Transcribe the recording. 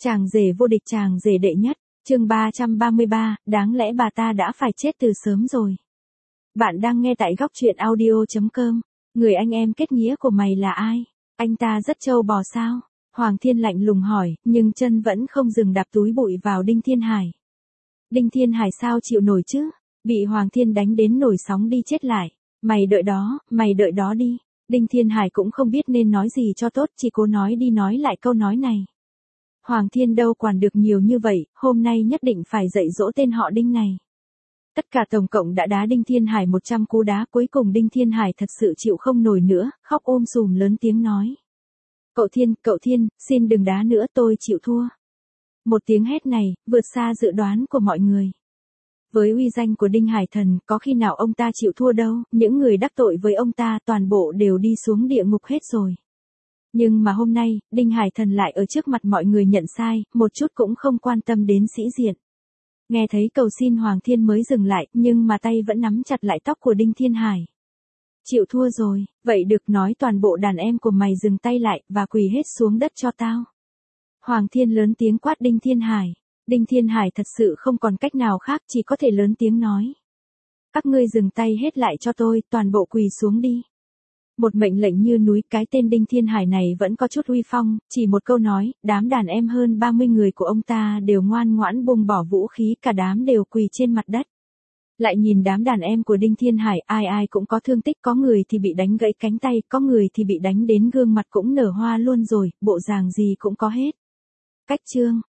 Chàng rể vô địch, chàng rể đệ nhất, chương 333, đáng lẽ bà ta đã phải chết từ sớm rồi. Bạn đang nghe tại góc truyện audio.com. Người anh em kết nghĩa của mày là ai? Anh ta rất trâu bò sao? Hoàng Thiên lạnh lùng hỏi, nhưng chân vẫn không dừng đạp túi bụi vào Đinh Thiên Hải. Đinh Thiên Hải sao chịu nổi chứ? Bị Hoàng Thiên đánh đến nổi sóng đi chết lại. Mày đợi đó đi. Đinh Thiên Hải cũng không biết nên nói gì cho tốt, chỉ cố nói đi nói lại câu nói này. Hoàng Thiên đâu quản được nhiều như vậy, hôm nay nhất định phải dạy dỗ tên họ Đinh này. Tất cả tổng cộng đã đá Đinh Thiên Hải 100 cú đá, cuối cùng Đinh Thiên Hải thật sự chịu không nổi nữa, khóc sùm lớn tiếng nói. Cậu Thiên, xin đừng đá nữa, tôi chịu thua. Một tiếng hét này, vượt xa dự đoán của mọi người. Với uy danh của Đinh Hải Thần, có khi nào ông ta chịu thua đâu, những người đắc tội với ông ta toàn bộ đều đi xuống địa ngục hết rồi. Nhưng mà hôm nay, Đinh Hải Thần lại ở trước mặt mọi người nhận sai, một chút cũng không quan tâm đến sĩ diện. Nghe thấy cầu xin Hoàng Thiên mới dừng lại, nhưng mà tay vẫn nắm chặt lại tóc của Đinh Thiên Hải. Chịu thua rồi, vậy được, nói toàn bộ đàn em của mày dừng tay lại, và quỳ hết xuống đất cho tao. Hoàng Thiên lớn tiếng quát Đinh Thiên Hải. Đinh Thiên Hải thật sự không còn cách nào khác, chỉ có thể lớn tiếng nói. Các ngươi dừng tay hết lại cho tôi, toàn bộ quỳ xuống đi. Một mệnh lệnh như núi, cái tên Đinh Thiên Hải này vẫn có chút uy phong, chỉ một câu nói, đám đàn em hơn 30 người của ông ta đều ngoan ngoãn buông bỏ vũ khí, cả đám đều quỳ trên mặt đất. Lại nhìn đám đàn em của Đinh Thiên Hải, ai cũng có thương tích, có người thì bị đánh gãy cánh tay, có người thì bị đánh đến gương mặt cũng nở hoa luôn rồi, bộ dạng gì cũng có hết. Cách chương